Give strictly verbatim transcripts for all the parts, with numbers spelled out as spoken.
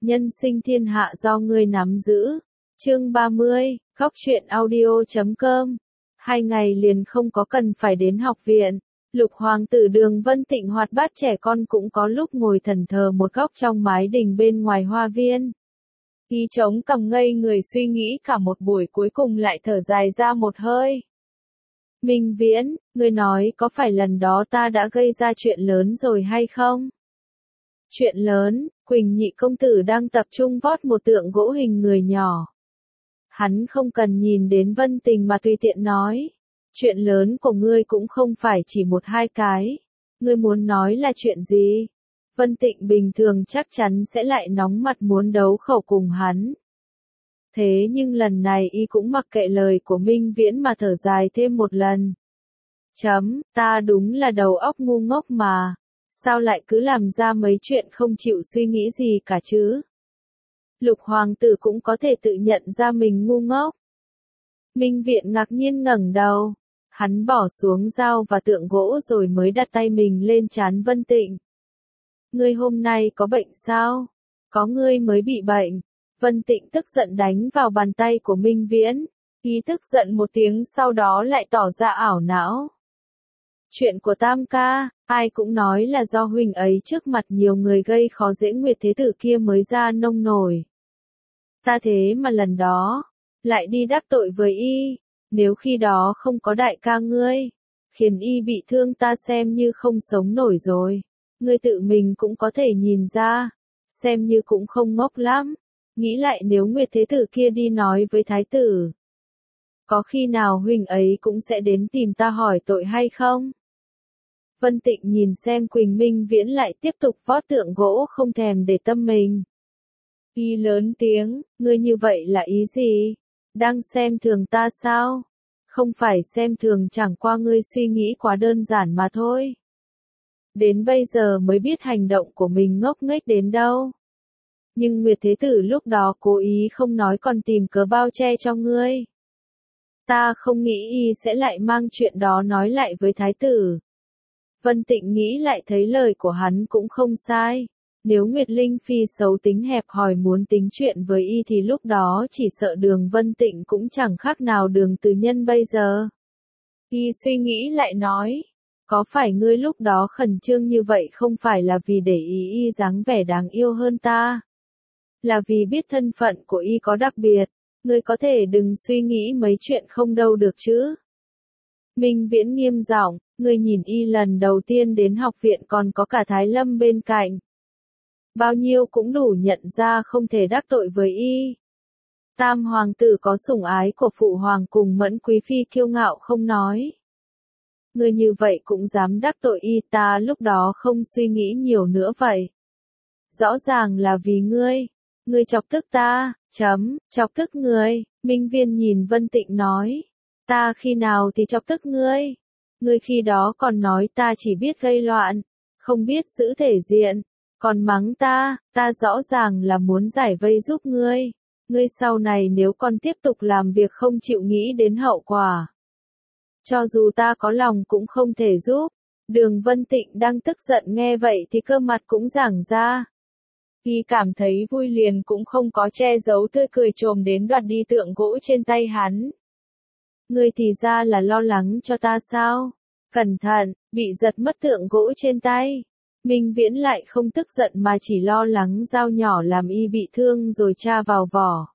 nhân sinh thiên hạ do ngươi nắm giữ. Chương ba mươi, góc truyện audio chấm com. Hai ngày liền không có cần phải đến học viện. Lục hoàng tử Đường Vân Tịnh hoạt bát trẻ con cũng có lúc ngồi thần thờ một góc trong mái đình bên ngoài hoa viên. Y trống cằm ngây người suy nghĩ cả một buổi, cuối cùng lại thở dài ra một hơi. Minh Viễn, ngươi nói có phải lần đó ta đã gây ra chuyện lớn rồi hay không? Chuyện lớn, Quỳnh nhị công tử đang tập trung vót một tượng gỗ hình người nhỏ. Hắn không cần nhìn đến Vân Tình mà tùy tiện nói. Chuyện lớn của ngươi cũng không phải chỉ một hai cái. Ngươi muốn nói là chuyện gì? Vân Tịnh bình thường chắc chắn sẽ lại nóng mặt muốn đấu khẩu cùng hắn. Thế nhưng lần này y cũng mặc kệ lời của Minh Viễn mà thở dài thêm một lần. Chấm, ta đúng là đầu óc ngu ngốc mà. Sao lại cứ làm ra mấy chuyện không chịu suy nghĩ gì cả chứ? Lục hoàng tử cũng có thể tự nhận ra mình ngu ngốc. Minh Viễn ngạc nhiên ngẩng đầu. Hắn bỏ xuống dao và tượng gỗ rồi mới đặt tay mình lên trán Vân Tịnh. Ngươi hôm nay có bệnh sao? Có ngươi mới bị bệnh. Vân Tịnh tức giận đánh vào bàn tay của Minh Viễn. Y tức giận một tiếng sau đó lại tỏ ra ảo não. Chuyện của Tam ca, ai cũng nói là do huynh ấy trước mặt nhiều người gây khó dễ Nguyệt Thế Tử kia mới ra nông nổi. Ta thế mà lần đó, lại đi đắc tội với y, nếu khi đó không có đại ca ngươi, khiến y bị thương ta xem như không sống nổi rồi. Ngươi tự mình cũng có thể nhìn ra, xem như cũng không ngốc lắm. Nghĩ lại nếu Nguyệt Thế Tử kia đi nói với Thái tử, có khi nào huynh ấy cũng sẽ đến tìm ta hỏi tội hay không? Vân Tịnh nhìn xem Quỳnh Minh Viễn lại tiếp tục vót tượng gỗ không thèm để tâm mình. Y lớn tiếng, ngươi như vậy là ý gì? Đang xem thường ta sao? Không phải xem thường, chẳng qua ngươi suy nghĩ quá đơn giản mà thôi. Đến bây giờ mới biết hành động của mình ngốc nghếch đến đâu. Nhưng Nguyệt Thế Tử lúc đó cố ý không nói còn tìm cớ bao che cho ngươi. Ta không nghĩ y sẽ lại mang chuyện đó nói lại với Thái tử. Vân Tịnh nghĩ lại thấy lời của hắn cũng không sai. Nếu Nguyệt Linh Phi xấu tính hẹp hòi muốn tính chuyện với y thì lúc đó chỉ sợ Đường Vân Tịnh cũng chẳng khác nào Đường Từ Nhân bây giờ. Y suy nghĩ lại nói. Có phải ngươi lúc đó khẩn trương như vậy không phải là vì để ý y dáng vẻ đáng yêu hơn ta? Là vì biết thân phận của y có đặc biệt. Ngươi có thể đừng suy nghĩ mấy chuyện không đâu được chứ? Minh Viễn nghiêm giọng, ngươi nhìn y lần đầu tiên đến học viện còn có cả Thái Lâm bên cạnh. Bao nhiêu cũng đủ nhận ra không thể đắc tội với y. Tam hoàng tử có sủng ái của phụ hoàng cùng Mẫn quý phi kiêu ngạo không nói. Ngươi như vậy cũng dám đắc tội y, ta lúc đó không suy nghĩ nhiều nữa vậy. Rõ ràng là vì ngươi. Ngươi chọc tức ta, chấm, chọc tức ngươi. Minh Viên nhìn Vân Tịnh nói. Ta khi nào thì chọc tức ngươi? Ngươi khi đó còn nói ta chỉ biết gây loạn, không biết giữ thể diện, còn mắng ta, ta rõ ràng là muốn giải vây giúp ngươi. Ngươi sau này nếu còn tiếp tục làm việc không chịu nghĩ đến hậu quả, cho dù ta có lòng cũng không thể giúp. Đường Vân Tịnh đang tức giận nghe vậy thì cơ mặt cũng giãn ra. Y cảm thấy vui liền cũng không có che giấu tươi cười trồm đến đoạt đi tượng gỗ trên tay hắn. Ngươi thì ra là lo lắng cho ta sao? Cẩn thận, bị giật mất tượng gỗ trên tay. Minh Viễn lại không tức giận mà chỉ lo lắng dao nhỏ làm y bị thương rồi tra vào vỏ.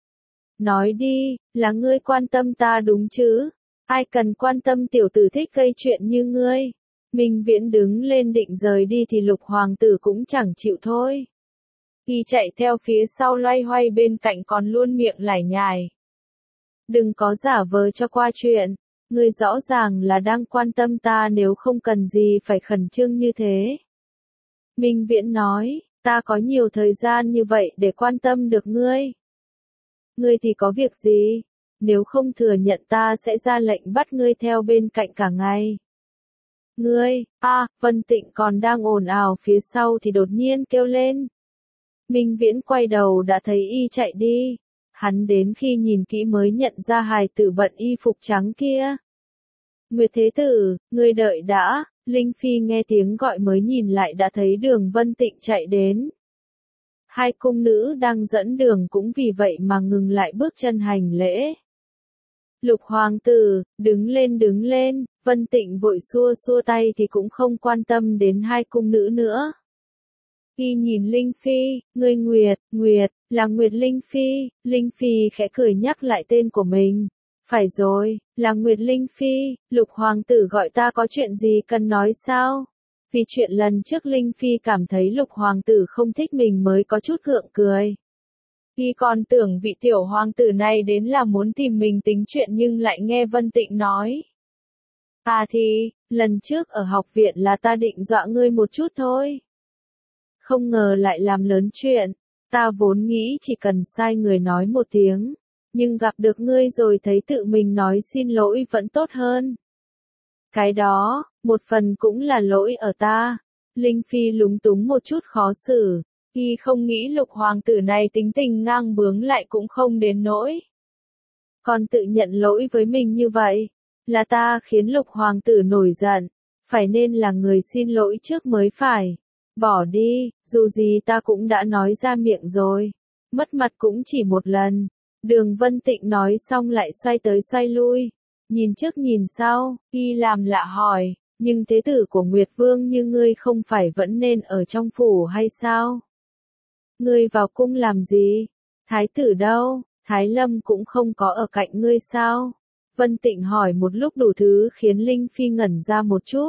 Nói đi, là ngươi quan tâm ta đúng chứ? Ai cần quan tâm tiểu tử thích gây chuyện như ngươi? Minh Viễn đứng lên định rời đi thì Lục hoàng tử cũng chẳng chịu thôi. Y chạy theo phía sau loay hoay bên cạnh còn luôn miệng lải nhải. Đừng có giả vờ cho qua chuyện. Ngươi rõ ràng là đang quan tâm ta, nếu không cần gì phải khẩn trương như thế. Minh Viễn nói, ta có nhiều thời gian như vậy để quan tâm được ngươi. Ngươi thì có việc gì? Nếu không thừa nhận ta sẽ ra lệnh bắt ngươi theo bên cạnh cả ngày. Ngươi, a, à, Vân Tịnh còn đang ồn ào phía sau thì đột nhiên kêu lên. Minh Viễn quay đầu đã thấy y chạy đi. Hắn đến khi nhìn kỹ mới nhận ra hài tử bận y phục trắng kia. Nguyệt Thế Tử, ngươi đợi đã. Linh Phi nghe tiếng gọi mới nhìn lại đã thấy Đường Vân Tịnh chạy đến. Hai cung nữ đang dẫn đường cũng vì vậy mà ngừng lại bước chân hành lễ. Lục hoàng tử, đứng lên đứng lên, Vân Tịnh vội xua xua tay thì cũng không quan tâm đến hai cung nữ nữa. Y nhìn Linh Phi, ngươi Nguyệt, Nguyệt, là Nguyệt Linh Phi, Linh Phi khẽ cười nhắc lại tên của mình. Phải rồi, là Nguyệt Linh Phi, Lục hoàng tử gọi ta có chuyện gì cần nói sao? Vì chuyện lần trước Linh Phi cảm thấy Lục hoàng tử không thích mình mới có chút gượng cười. Y còn tưởng vị tiểu hoàng tử này đến là muốn tìm mình tính chuyện nhưng lại nghe Vân Tịnh nói. À thì, lần trước ở học viện là ta định dọa ngươi một chút thôi. Không ngờ lại làm lớn chuyện, ta vốn nghĩ chỉ cần sai người nói một tiếng, nhưng gặp được ngươi rồi thấy tự mình nói xin lỗi vẫn tốt hơn. Cái đó, một phần cũng là lỗi ở ta. Linh Phi lúng túng một chút khó xử, y không nghĩ Lục hoàng tử này tính tình ngang bướng lại cũng không đến nỗi. Còn tự nhận lỗi với mình như vậy, là ta khiến Lục hoàng tử nổi giận, phải nên là người xin lỗi trước mới phải. Bỏ đi, dù gì ta cũng đã nói ra miệng rồi, mất mặt cũng chỉ một lần. Đường Vân Tịnh nói xong lại xoay tới xoay lui, nhìn trước nhìn sau, y làm lạ hỏi, nhưng thế tử của Nguyệt Vương như ngươi không phải vẫn nên ở trong phủ hay sao? Ngươi vào cung làm gì? Thái tử đâu? Thái Lâm cũng không có ở cạnh ngươi sao? Vân Tịnh hỏi một lúc đủ thứ khiến Linh Phi ngẩn ra một chút.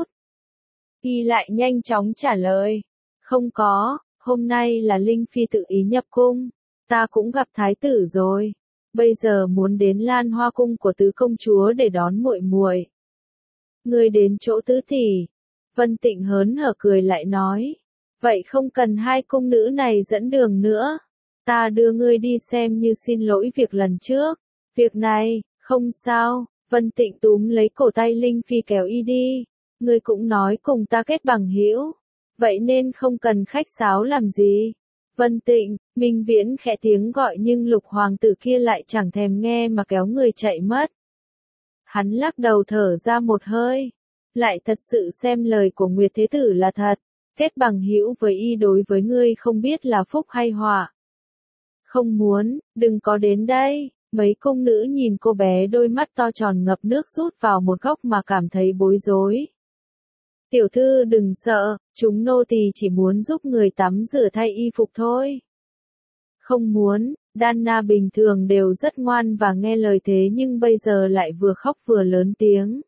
Y lại nhanh chóng trả lời. Không có, hôm nay là Linh Phi tự ý nhập cung, ta cũng gặp thái tử rồi, bây giờ muốn đến Lan Hoa cung của tứ công chúa để đón muội muội. Ngươi đến chỗ tứ tỷ. Vân Tịnh hớn hở cười lại nói, vậy không cần hai cung nữ này dẫn đường nữa, ta đưa ngươi đi xem như xin lỗi việc lần trước. Việc này, không sao. Vân Tịnh túm lấy cổ tay Linh Phi kéo y đi, ngươi cũng nói cùng ta kết bằng hữu. Vậy nên không cần khách sáo làm gì. Vân Tịnh, Minh Viễn khẽ tiếng gọi nhưng Lục hoàng tử kia lại chẳng thèm nghe mà kéo người chạy mất. Hắn lắc đầu thở ra một hơi. Lại thật sự xem lời của Nguyệt Thế Tử là thật. Kết bằng hữu với y đối với ngươi không biết là phúc hay họa. Không muốn, đừng có đến đây. Mấy cung nữ nhìn cô bé đôi mắt to tròn ngập nước rút vào một góc mà cảm thấy bối rối. Tiểu thư đừng sợ, chúng nô tỳ chỉ muốn giúp người tắm rửa thay y phục thôi. Không muốn, Đanna bình thường đều rất ngoan và nghe lời thế nhưng bây giờ lại vừa khóc vừa lớn tiếng.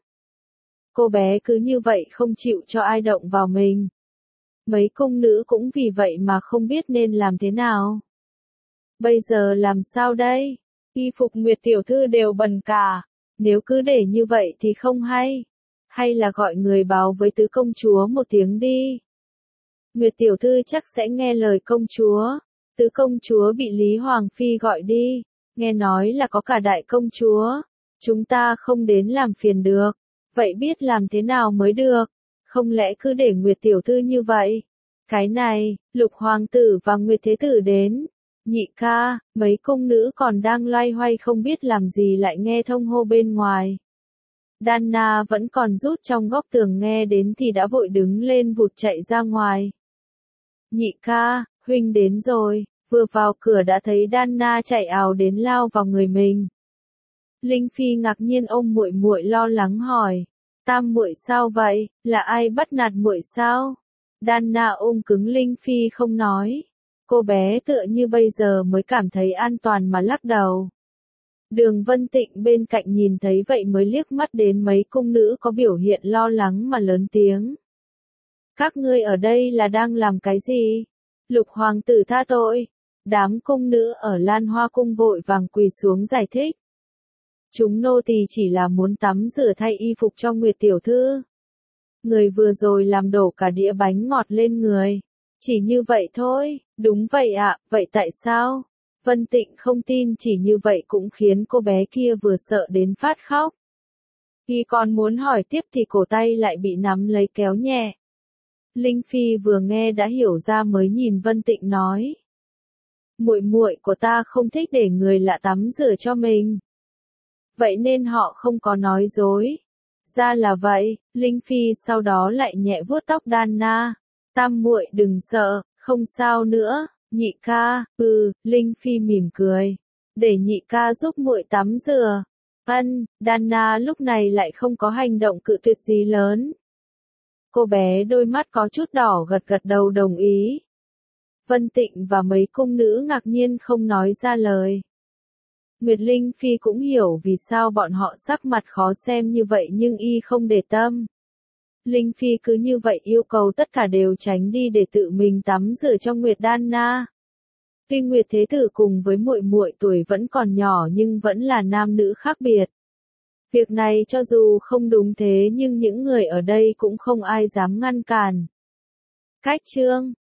Cô bé cứ như vậy không chịu cho ai động vào mình. Mấy cung nữ cũng vì vậy mà không biết nên làm thế nào. Bây giờ làm sao đây? Y phục Nguyệt tiểu thư đều bẩn cả, nếu cứ để như vậy thì không hay. Hay là gọi người báo với tứ công chúa một tiếng đi. Nguyệt tiểu thư chắc sẽ nghe lời công chúa. Tứ công chúa bị Lý Hoàng Phi gọi đi, nghe nói là có cả đại công chúa. Chúng ta không đến làm phiền được, vậy biết làm thế nào mới được, không lẽ cứ để Nguyệt tiểu thư như vậy. Cái này, Lục hoàng tử và Nguyệt thế tử đến. Nhị ca, mấy cung nữ còn đang loay hoay không biết làm gì lại nghe thông hô bên ngoài. Đanna vẫn còn rút trong góc tường nghe đến thì đã vội đứng lên vụt chạy ra ngoài. Nhị ca, huynh đến rồi, vừa vào cửa đã thấy Đanna chạy ào đến lao vào người mình. Linh Phi ngạc nhiên ôm muội muội lo lắng hỏi, tam muội sao vậy, là ai bắt nạt muội sao? Đanna ôm cứng Linh Phi không nói. Cô bé tựa như bây giờ mới cảm thấy an toàn mà lắc đầu. Đường Vân Tịnh bên cạnh nhìn thấy vậy mới liếc mắt đến mấy cung nữ có biểu hiện lo lắng mà lớn tiếng. Các ngươi ở đây là đang làm cái gì? Lục hoàng tử tha tội. Đám cung nữ ở Lan Hoa cung vội vàng quỳ xuống giải thích. Chúng nô tỳ chỉ là muốn tắm rửa thay y phục cho Nguyệt tiểu thư. Người vừa rồi làm đổ cả đĩa bánh ngọt lên người. Chỉ như vậy thôi, đúng vậy ạ, vậy tại sao? Vân Tịnh không tin chỉ như vậy cũng khiến cô bé kia vừa sợ đến phát khóc. Khi còn muốn hỏi tiếp thì cổ tay lại bị nắm lấy kéo nhẹ. Linh Phi vừa nghe đã hiểu ra mới nhìn Vân Tịnh nói. Muội muội của ta không thích để người lạ tắm rửa cho mình. Vậy nên họ không có nói dối. Ra là vậy, Linh Phi sau đó lại nhẹ vuốt tóc Đanna. Tam muội đừng sợ, không sao nữa, Nhị ca, ừ, Linh Phi mỉm cười. Để nhị ca giúp muội tắm rửa. Ân, Dana lúc này lại không có hành động cự tuyệt gì lớn. Cô bé đôi mắt có chút đỏ gật gật đầu đồng ý. Vân Tịnh và mấy cung nữ ngạc nhiên không nói ra lời. Nguyệt Linh Phi cũng hiểu vì sao bọn họ sắc mặt khó xem như vậy nhưng y không để tâm. Linh Phi cứ như vậy yêu cầu tất cả đều tránh đi để tự mình tắm rửa cho Nguyệt Dana. Tuy Nguyệt Thế Tử cùng với muội muội tuổi vẫn còn nhỏ nhưng vẫn là nam nữ khác biệt. Việc này cho dù không đúng thế nhưng những người ở đây cũng không ai dám ngăn cản. Cách chương